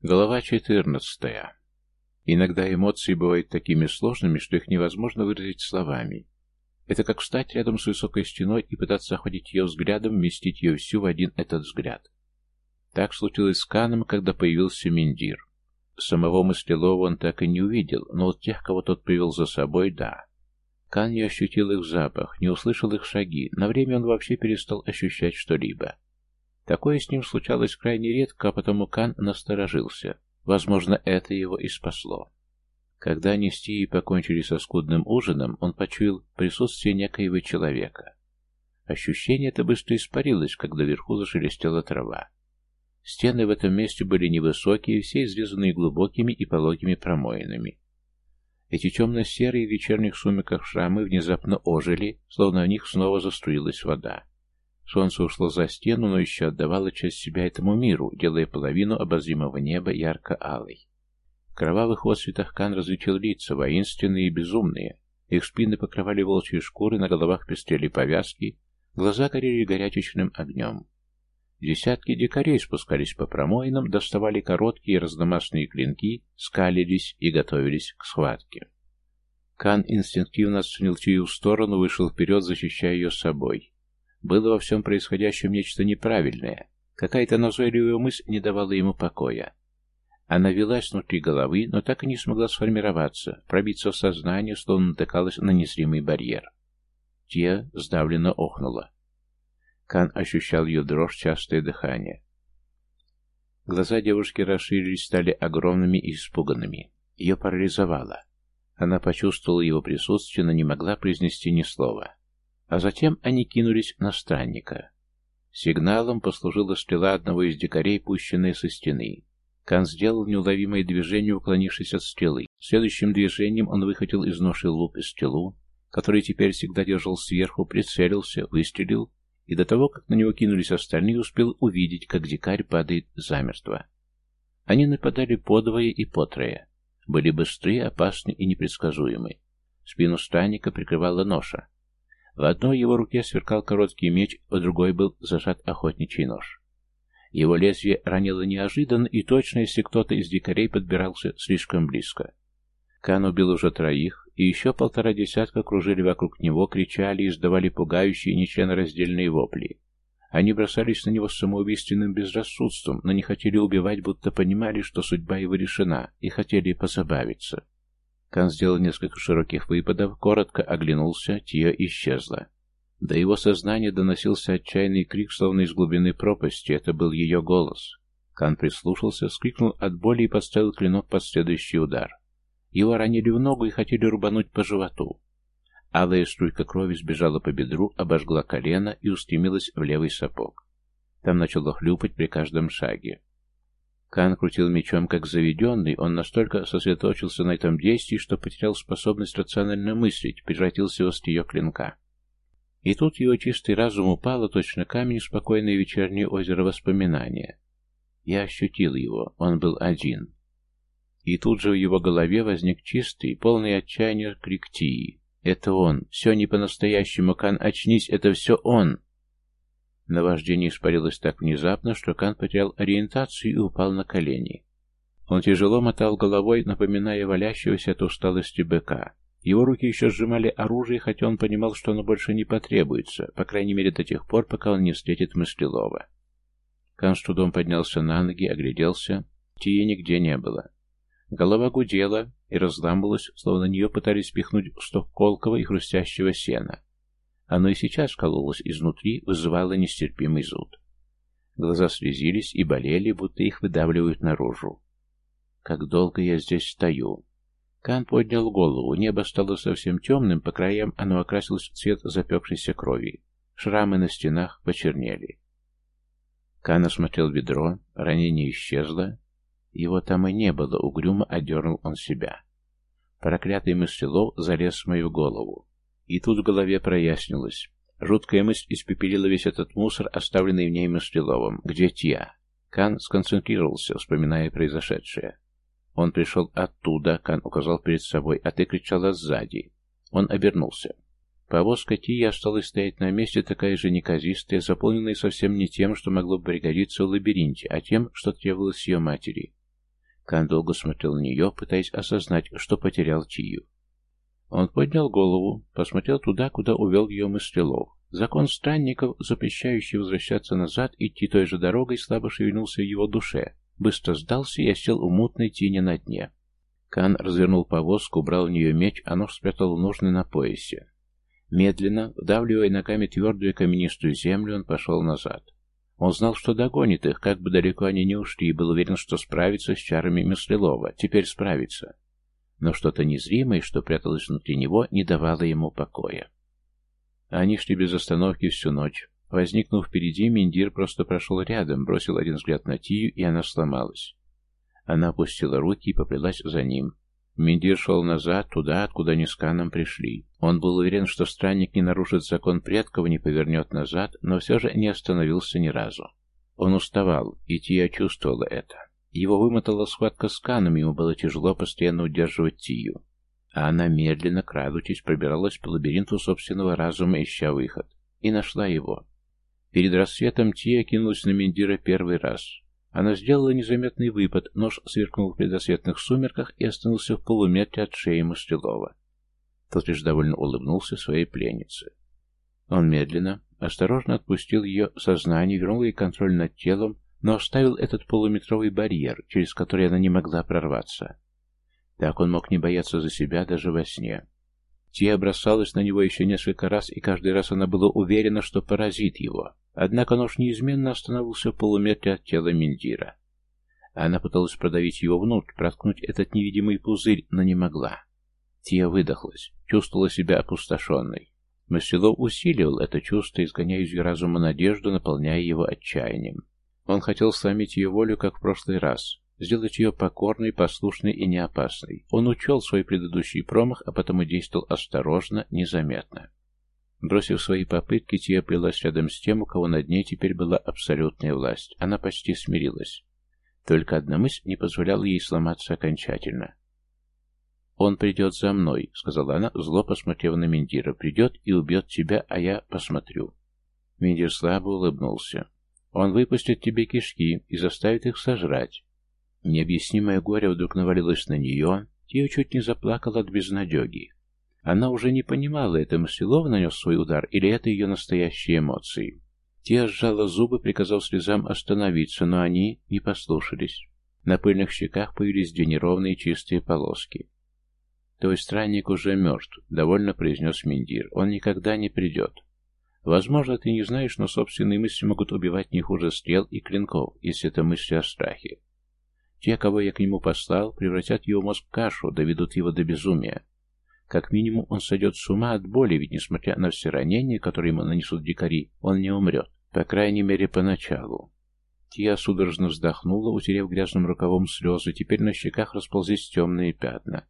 Глава 14. Иногда эмоции бывают такими сложными, что их невозможно выразить словами. Это как встать рядом с высокой стеной и пытаться охватить ее взглядом, вместить ее всю в один этот взгляд. Так случилось с Каном, когда появился Миндир. Самого Мыслилова он так и не увидел, но вот тех, кого тот привел за собой, да. Кан не ощутил их запах, не услышал их шаги, на время он вообще перестал ощущать что-либо. Такое с ним случалось крайне редко, а потому Кан насторожился. Возможно, это его и спасло. Когда они с Тией покончили со скудным ужином, он почуял присутствие некоего человека. Ощущение это быстро испарилось, когда вверху зашелестела трава. Стены в этом месте были невысокие, все изрезанные глубокими и пологими промоинами. Эти темно-серые в вечерних сумерках шрамы внезапно ожили, словно в них снова заструилась вода. Солнце ушло за стену, но еще отдавало часть себя этому миру, делая половину обозримого неба ярко-алой. В кровавых отсветах Кан различил лица, воинственные и безумные. Их спины покрывали волчьи шкуры, на головах пестрели повязки, глаза горели горячечным огнем. Десятки дикарей спускались по промоинам, доставали короткие разномастные клинки, скалились и готовились к схватке. Кан инстинктивно отстранил Тию в сторону, вышел вперед, защищая ее собой. Было во всем происходящем нечто неправильное. Какая-то назойливая мысль не давала ему покоя. Она велась внутри головы, но так и не смогла сформироваться, пробиться в сознание, словно натыкалась на незримый барьер. Тия сдавленно охнула. Кан ощущал ее дрожь, частое дыхание. Глаза девушки расширились, стали огромными и испуганными. Ее парализовало. Она почувствовала его присутствие, но не могла произнести ни слова. А затем они кинулись на странника. Сигналом послужила стрела одного из дикарей, пущенная со стены. Кан сделал неуловимое движение, уклонившись от стрелы. Следующим движением он выхватил из ноши лук и стрелу, который теперь всегда держал сверху, прицелился, выстрелил, и до того, как на него кинулись остальные, успел увидеть, как дикарь падает замертво. Они нападали подвое и потрое. Были быстры, опасны и непредсказуемы. Спину странника прикрывала ноша. В одной его руке сверкал короткий меч, в другой был зажат охотничий нож. Его лезвие ранило неожиданно и точно, если кто-то из дикарей подбирался слишком близко. Кан убил уже троих, и еще 1,5 десятка кружили вокруг него, кричали и издавали пугающие нечленораздельные вопли. Они бросались на него с самоубийственным безрассудством, но не хотели убивать, будто понимали, что судьба его решена, и хотели позабавиться. Кан сделал несколько широких выпадов, коротко оглянулся, Тия исчезла. До его сознания доносился отчаянный крик, словно из глубины пропасти, это был ее голос. Кан прислушался, вскрикнул от боли и подставил клинок под следующий удар. Его ранили в ногу и хотели рубануть по животу. Алая струйка крови сбежала по бедру, обожгла колено и устремилась в левый сапог. Там начало хлюпать при каждом шаге. Кан крутил мечом как заведенный, он настолько сосредоточился на этом действии, что потерял способность рационально мыслить, превратился в острие клинка. И тут его чистый разум упал, точно камень, в спокойное вечернее озеро воспоминания. Я ощутил его, он был один. И тут же в его голове возник чистый, полный отчаяния крик Тии. «Это он! Все не по-настоящему! Кан, очнись! Это все он!» Наваждение испарилось так внезапно, что Кан потерял ориентацию и упал на колени. Он тяжело мотал головой, напоминая валящегося от усталости быка. Его руки еще сжимали оружие, хотя он понимал, что оно больше не потребуется, по крайней мере до тех пор, пока он не встретит Мыслилова. Кан с трудом поднялся на ноги, огляделся. Тии нигде не было. Голова гудела и разламывалась, словно на нее пытались спихнуть сток колкого и хрустящего сена. Оно и сейчас кололось изнутри, вызывало нестерпимый зуд. Глаза слезились и болели, будто их выдавливают наружу. «Как долго я здесь стою?» Кан поднял голову, небо стало совсем темным, по краям оно окрасилось в цвет запекшейся крови. Шрамы на стенах почернели. Кан осмотрел бедро, ранение исчезло. Его там и не было, угрюмо одернул он себя. Проклятый Мыслилов залез в мою голову. И тут в голове прояснилось. Жуткая мысль испепелила весь этот мусор, оставленный в ней Мыслиловым. Где Тия? Кан сконцентрировался, вспоминая произошедшее. Он пришел оттуда, Кан указал перед собой, а ты кричала сзади. Он обернулся. Повозка Тии осталась стоять на месте, такая же неказистая, заполненная совсем не тем, что могло бы пригодиться в лабиринте, а тем, что требовалось ее матери. Кан долго смотрел на нее, пытаясь осознать, что потерял Тию. Он поднял голову, посмотрел туда, куда увел ее мыслелов. Закон странников, запрещающий возвращаться назад, идти той же дорогой, слабо шевельнулся в его душе, быстро сдался и осел у мутной тени на дне. Кан развернул повозку, убрал в нее меч, а нож спрятал в ножны на поясе. Медленно, вдавливая ногами твердую каменистую землю, он пошел назад. Он знал, что догонит их, как бы далеко они ни ушли, и был уверен, что справится с чарами Мыслелова. Теперь справится. Но что-то незримое, что пряталось внутри него, не давало ему покоя. Они шли без остановки всю ночь. Возникнув впереди, Миндир просто прошел рядом, бросил один взгляд на Тию, и она сломалась. Она опустила руки и поплелась за ним. Миндир шел назад, туда, откуда они с Каном пришли. Он был уверен, что странник не нарушит закон предков, не повернет назад, но все же не остановился ни разу. Он уставал, и Тия чувствовала это. Его вымотала схватка с Каном, ему было тяжело постоянно удерживать Тию. А она медленно, крадучись, пробиралась по лабиринту собственного разума, ища выход. И нашла его. Перед рассветом Тия кинулась на Миндира первый раз. Она сделала незаметный выпад, нож сверкнул в предрассветных сумерках и остановился в полуметре от шеи Мыслелова. Тот лишь довольно улыбнулся своей пленнице. Он медленно, осторожно отпустил ее сознание, вернул ей контроль над телом, но оставил этот полуметровый барьер, через который она не могла прорваться. Так он мог не бояться за себя даже во сне. Тия бросалась на него еще несколько раз, и каждый раз она была уверена, что поразит его. Однако нож неизменно останавливался в полуметре от тела Миндира. Она пыталась продавить его внутрь, проткнуть этот невидимый пузырь, но не могла. Тия выдохлась, чувствовала себя опустошенной. Мыслелов усиливал это чувство, изгоняя из ее разума надежду, наполняя его отчаянием. Он хотел сломить ее волю, как в прошлый раз, сделать ее покорной, послушной и неопасной. Он учел свой предыдущий промах, а потому действовал осторожно, незаметно. Бросив свои попытки, Тия плелась рядом с тем, у кого над ней теперь была абсолютная власть. Она почти смирилась. Только одна мысль не позволяла ей сломаться окончательно. «Он придет за мной», — сказала она, зло посмотрев на Миндира. «Придет и убьет тебя, а я посмотрю». Миндир слабо улыбнулся. «Он выпустит тебе кишки и заставит их сожрать». Необъяснимое горе вдруг навалилось на нее. Тия чуть не заплакала от безнадеги. Она уже не понимала, это Мыслелов нанес свой удар или это ее настоящие эмоции. Тия сжала зубы, приказав слезам остановиться, но они не послушались. На пыльных щеках появились две неровные чистые полоски. «Твой странник уже мертв», — довольно произнес Миндир. «Он никогда не придет. Возможно, ты не знаешь, но собственные мысли могут убивать не хуже стрел и клинков, если это мысли о страхе. Те, кого я к нему послал, превратят его мозг в кашу, доведут его до безумия. Как минимум, он сойдет с ума от боли, ведь, несмотря на все ранения, которые ему нанесут дикари, он не умрет. По крайней мере, поначалу». Тия судорожно вздохнула, утерев грязным рукавом слезы. Теперь на щеках расползлись темные пятна.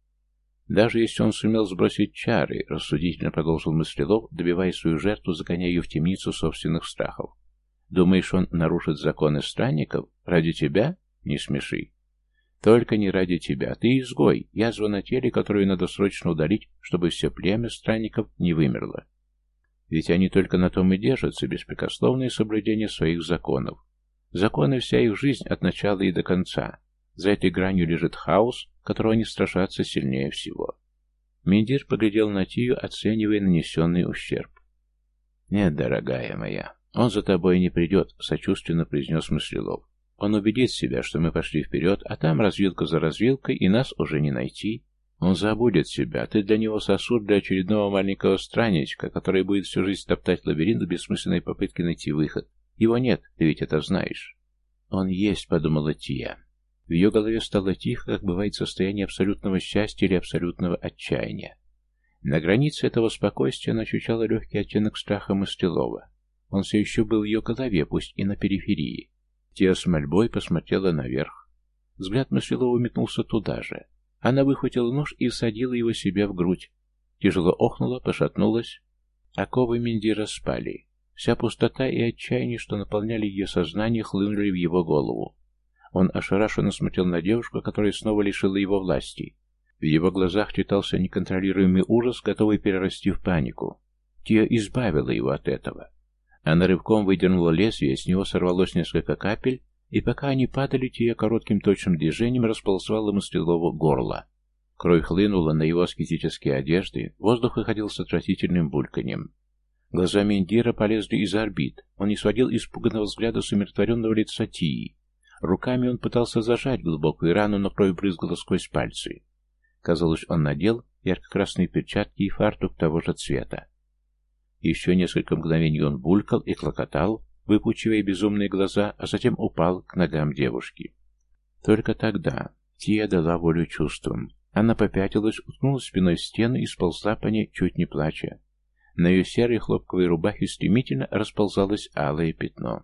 «Даже если он сумел сбросить чары», — рассудительно продолжил Мыслелов, добивая свою жертву, загоняя ее в темницу собственных страхов. «Думаешь, он нарушит законы странников? Ради тебя? Не смеши. Только не ради тебя. Ты изгой, язва на теле, которую надо срочно удалить, чтобы все племя странников не вымерло. Ведь они только на том и держатся, беспрекословное соблюдение своих законов. Законы — вся их жизнь от начала и до конца. За этой гранью лежит хаос, которого они страшатся сильнее всего». Миндир поглядел на Тию, оценивая нанесенный ущерб. «Нет, дорогая моя, он за тобой не придет», — сочувственно произнес Мыслелов. «Он убедит себя, что мы пошли вперед, а там развилка за развилкой, и нас уже не найти. Он забудет себя, ты для него сосуд для очередного маленького странничка, который будет всю жизнь топтать лабиринт в бессмысленной попытке найти выход. Его нет, ты ведь это знаешь». «Он есть», — подумала Тия. В ее голове стало тихо, как бывает состояние абсолютного счастья или абсолютного отчаяния. На границе этого спокойствия она ощущала легкий оттенок страха Мыслелова. Он все еще был в ее голове, пусть и на периферии. Тия с мольбой посмотрела наверх. Взгляд Мыслелова метнулся туда же. Она выхватила нож и всадила его себе в грудь. Тяжело охнула, пошатнулась. Оковы Миндира спали. Вся пустота и отчаяние, что наполняли ее сознание, хлынули в его голову. Он ошарашенно смотрел на девушку, которая снова лишила его власти. В его глазах читался неконтролируемый ужас, готовый перерасти в панику. Тия избавила его от этого. Она рывком выдернула лезвие, с него сорвалось несколько капель, и пока они падали, Тия коротким точным движением расползала Мыслилову горло. Кровь хлынула на его аскетические одежды, воздух выходил с отвратительным бульканьем. Глаза Миндира полезли из орбит, он не сводил испуганного взгляда с умиротворенного лица Тии. Руками он пытался зажать глубокую рану, но кровь брызгала сквозь пальцы. Казалось, он надел ярко-красные перчатки и фартук того же цвета. Еще несколько мгновений он булькал и клокотал, выпучивая безумные глаза, а затем упал к ногам девушки. Только тогда Тия дала волю чувствам. Она попятилась, уткнулась спиной в стену и сползла по ней, чуть не плача. На ее серой хлопковой рубахе стремительно расползалось алое пятно.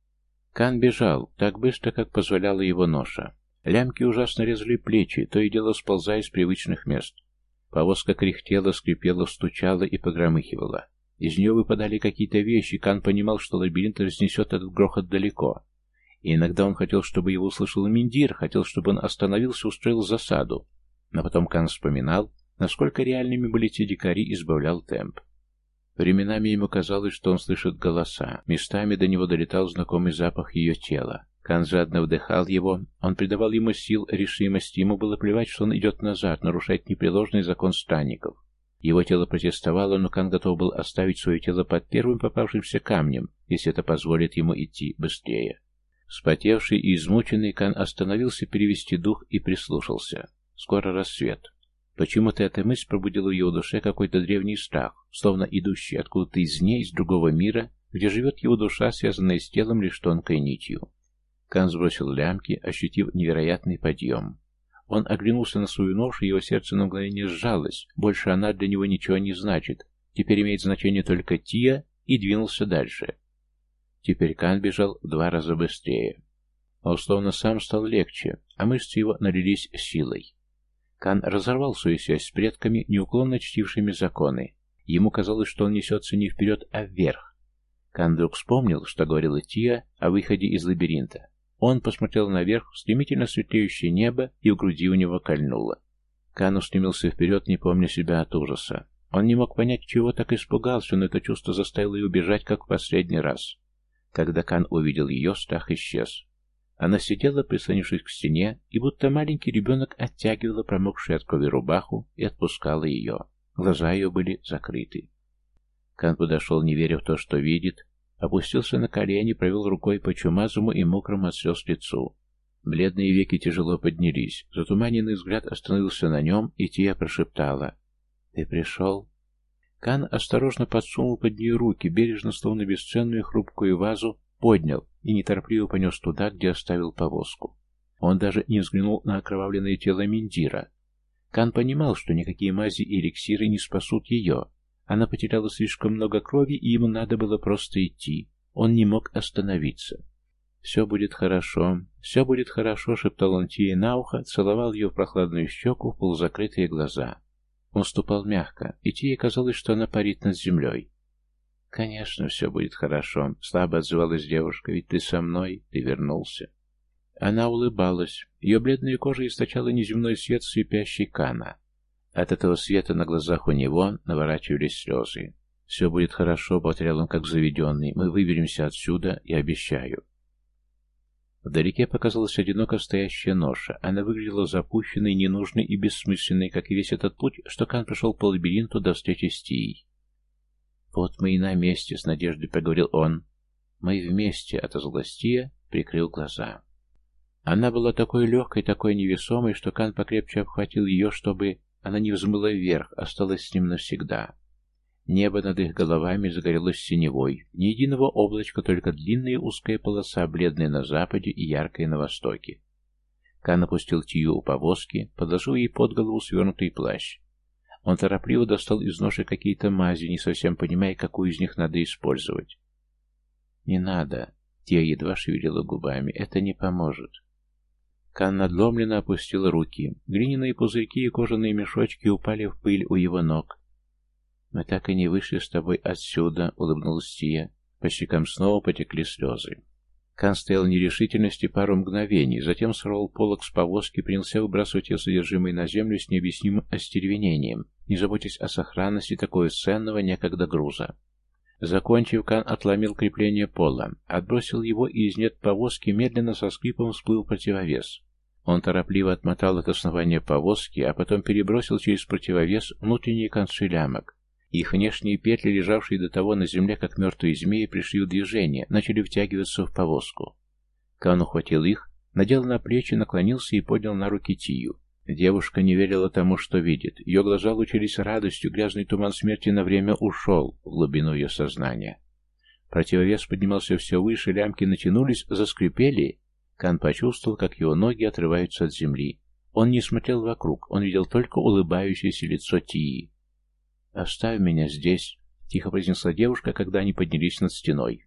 Кан бежал, так быстро, как позволяла его ноша. Лямки ужасно резали плечи, то и дело сползая с привычных мест. Повозка кряхтела, скрипела, стучала и погромыхивала. Из нее выпадали какие-то вещи, Кан понимал, что лабиринт разнесет этот грохот далеко. И иногда он хотел, чтобы его услышал Миндир, хотел, чтобы он остановился и устроил засаду. Но потом Кан вспоминал, насколько реальными были те дикари, и избавлял темп. Временами ему казалось, что он слышит голоса. Местами до него долетал знакомый запах ее тела. Кан жадно вдыхал его, он придавал ему сил, решимости, ему было плевать, что он идет назад, нарушать непреложный закон странников. Его тело протестовало, но Кан готов был оставить свое тело под первым попавшимся камнем, если это позволит ему идти быстрее. Вспотевший и измученный, Кан остановился перевести дух и прислушался. Скоро рассвет. Почему-то эта мысль пробудила в его душе какой-то древний страх, словно идущий откуда-то извне, из другого мира, где живет его душа, связанная с телом лишь тонкой нитью. Кан сбросил лямки, ощутив невероятный подъем. Он оглянулся на свою ношу, его сердце на мгновение сжалось. Больше она для него ничего не значит. Теперь имеет значение только Тия, и двинулся дальше. Теперь Кан бежал в 2 раза быстрее. А условно сам стал легче, а мышцы его налились силой. Кан разорвал свою связь с предками, неуклонно чтившими законы. Ему казалось, что он несется не вперед, а вверх. Кан вдруг вспомнил, что говорила Тия о выходе из лабиринта. Он посмотрел наверх, в стремительно светлеющее небо, и в груди у него кольнуло. Кан устремился вперед, не помня себя от ужаса. Он не мог понять, чего так испугался, но это чувство заставило его бежать, как в последний раз. Когда Кан увидел ее, страх исчез. Она сидела, прислонившись к стене, и будто маленький ребенок оттягивала промокшую от крови рубаху и отпускала ее. Глаза ее были закрыты. Кан подошел, не веря в то, что видит, опустился на колени, провел рукой по чумазому и мокрому от слез лицу. Бледные веки тяжело поднялись. Затуманенный взгляд остановился на нем, и Тия прошептала: «Ты пришел?» Кан осторожно подсунул под нее руки, бережно, словно бесценную хрупкую вазу, поднял и неторопливо понес туда, где оставил повозку. Он даже не взглянул на окровавленное тело Миндира. Кан понимал, что никакие мази и эликсиры не спасут ее. Она потеряла слишком много крови, и ему надо было просто идти. Он не мог остановиться. «Все будет хорошо, все будет хорошо», — шептал он Тие на ухо, целовал ее в прохладную щеку, в полузакрытые глаза. Он ступал мягко, и Тие казалось, что она парит над землей. «Конечно, все будет хорошо», — слабо отзывалась девушка, — «ведь ты со мной, ты вернулся». Она улыбалась. Ее бледная кожа источала неземной свет слепящий Кана. От этого света на глазах у него наворачивались слезы. «Все будет хорошо», — повторял он как заведенный, — «мы выберемся отсюда, я обещаю». Вдалеке показалась одиноко стоящая ноша. Она выглядела запущенной, ненужной и бессмысленной, как и весь этот путь, что Кан прошел по лабиринту до встречи с Тией. «Вот мы и на месте», — с надеждой проговорил он. «Мы вместе», — отозвалась Тия, прикрыл глаза. Она была такой легкой, такой невесомой, что Кан покрепче обхватил ее, чтобы она не взмыла вверх, осталась с ним навсегда. Небо над их головами загорелось синевой, ни единого облачка, только длинная узкая полоса, бледная на западе и яркая на востоке. Кан опустил Тию у повозки, подложил ей под голову свернутый плащ. Он торопливо достал из ноши какие-то мази, не совсем понимая, какую из них надо использовать. «Не надо», — Тия едва шевелила губами, — «это не поможет». Кан надломленно опустил руки. Глиняные пузырьки и кожаные мешочки упали в пыль у его ног. «Мы так и не вышли с тобой отсюда», — улыбнулась Тия. По щекам снова потекли слезы. Кан стоял в нерешительности пару мгновений, затем сорвал полог с повозки, принялся выбрасывать ее содержимое на землю с необъяснимым остервенением, не заботясь о сохранности такого ценного некогда груза. Закончив, Кан отломил крепление пола, отбросил его и из нет повозки медленно со скрипом всплыл противовес. Он торопливо отмотал от основания повозки, а потом перебросил через противовес внутренние концы лямок. Их внешние петли, лежавшие до того на земле, как мертвые змеи, пришли в движение, начали втягиваться в повозку. Кан ухватил их, надел на плечи, наклонился и поднял на руки Тию. Девушка не верила тому, что видит. Ее глаза лучились радостью, грязный туман смерти на время ушел в глубину ее сознания. Противовес поднимался все выше, лямки натянулись, заскрипели. Кан почувствовал, как его ноги отрываются от земли. Он не смотрел вокруг, он видел только улыбающееся лицо Тии. «Оставь меня здесь», — тихо произнесла девушка, когда они поднялись над стеной.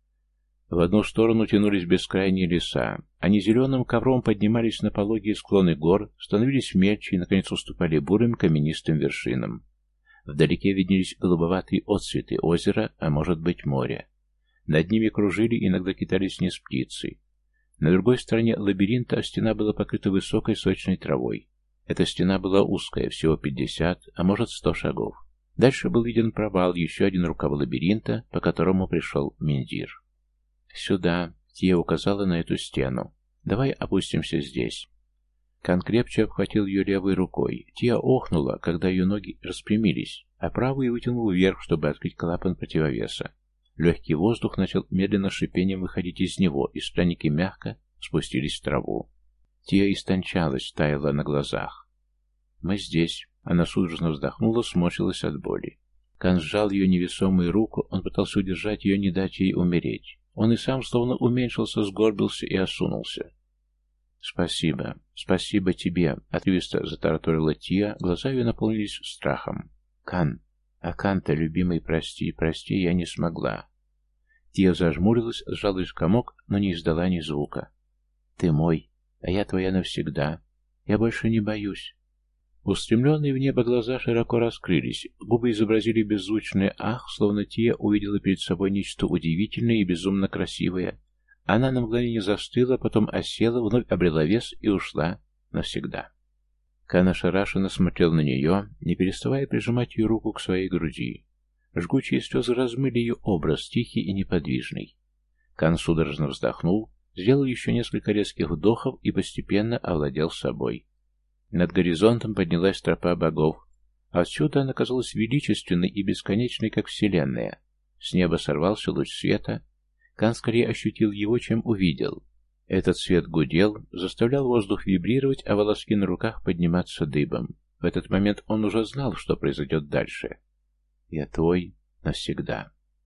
В одну сторону тянулись бескрайние леса. Они зеленым ковром поднимались на пологие склоны гор, становились мельче и, наконец, уступали бурым каменистым вершинам. Вдалеке виднелись голубоватые отцветы озера, а может быть моря. Над ними кружили, иногда кидались вниз птицы. На другой стороне лабиринта стена была покрыта высокой сочной травой. Эта стена была узкая, всего 50, а может 100 шагов. Дальше был виден провал, еще один рукав лабиринта, по которому пришел Миндир. «Сюда», — Тия указала на эту стену. «Давай опустимся здесь». Кан крепче обхватил ее левой рукой. Тия охнула, когда ее ноги распрямились, а правую вытянул вверх, чтобы открыть клапан противовеса. Легкий воздух начал медленно шипением выходить из него, и странники мягко спустились в траву. Тия истончалась, таяла на глазах. «Мы здесь». Она судорожно вздохнула, сморщилась от боли. Кан сжал ее невесомую руку, он пытался удержать ее, не дать ей умереть. Он и сам словно уменьшился, сгорбился и осунулся. «Спасибо, спасибо тебе», — отрывисто затараторила Тия, глаза ее наполнились страхом. «Кан, а Кан-то, любимый, прости, прости, я не смогла». Тия зажмурилась, сжалась в комок, но не издала ни звука. «Ты мой, а я твоя навсегда. Я больше не боюсь». Устремленные в небо глаза широко раскрылись, губы изобразили беззвучное «ах», словно Тия увидела перед собой нечто удивительное и безумно красивое. Она на мгновение застыла, потом осела, вновь обрела вес и ушла навсегда. Кан ошарашенно смотрел на нее, не переставая прижимать ее руку к своей груди. Жгучие слезы размыли ее образ, тихий и неподвижный. Кан судорожно вздохнул, сделал еще несколько резких вдохов и постепенно овладел собой. Над горизонтом поднялась тропа богов. Отсюда она казалась величественной и бесконечной, как вселенная. С неба сорвался луч света. Кан скорее ощутил его, чем увидел. Этот свет гудел, заставлял воздух вибрировать, а волоски на руках подниматься дыбом. В этот момент он уже знал, что произойдет дальше. «Я твой навсегда».